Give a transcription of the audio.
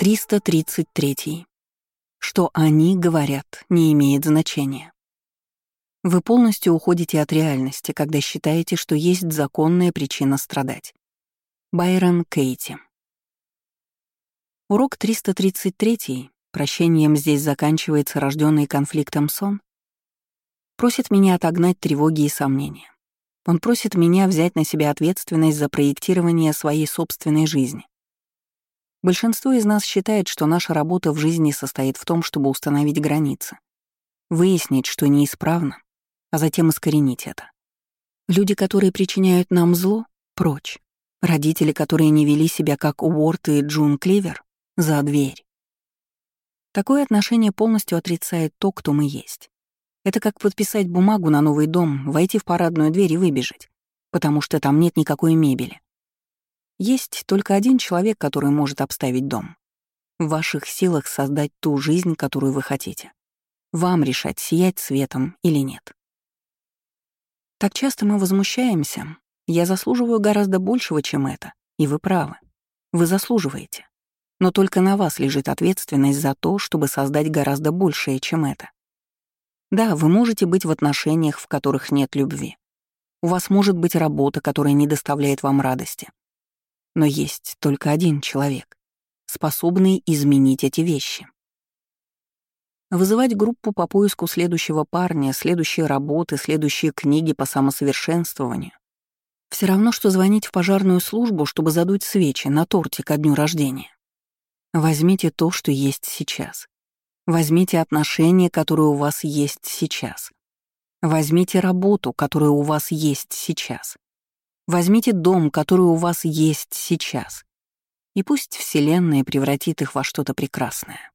333. Что они говорят, не имеет значения. Вы полностью уходите от реальности, когда считаете, что есть законная причина страдать. Байрон Кейти. Урок 333, прощением здесь заканчивается рожденный конфликтом сон, просит меня отогнать тревоги и сомнения. Он просит меня взять на себя ответственность за проектирование своей собственной жизни. Большинство из нас считает, что наша работа в жизни состоит в том, чтобы установить границы, выяснить, что неисправно, а затем искоренить это. Люди, которые причиняют нам зло, прочь. Родители, которые не вели себя как Уорд и Джун Кливер, за дверь. Такое отношение полностью отрицает то, кто мы есть. Это как подписать бумагу на новый дом, войти в парадную дверь и выбежать, потому что там нет никакой мебели. Есть только один человек, который может обставить дом. В ваших силах создать ту жизнь, которую вы хотите. Вам решать, сиять светом или нет. Так часто мы возмущаемся. Я заслуживаю гораздо большего, чем это. И вы правы. Вы заслуживаете. Но только на вас лежит ответственность за то, чтобы создать гораздо большее, чем это. Да, вы можете быть в отношениях, в которых нет любви. У вас может быть работа, которая не доставляет вам радости. Но есть только один человек, способный изменить эти вещи. Вызывать группу по поиску следующего парня, следующей работы, следующей книги по самосовершенствованию — все равно, что звонить в пожарную службу, чтобы задуть свечи на торте ко дню рождения. Возьмите то, что есть сейчас. Возьмите отношения, которые у вас есть сейчас. Возьмите работу, которая у вас есть сейчас. Возьмите дом, который у вас есть сейчас. И пусть Вселенная превратит их во что-то прекрасное.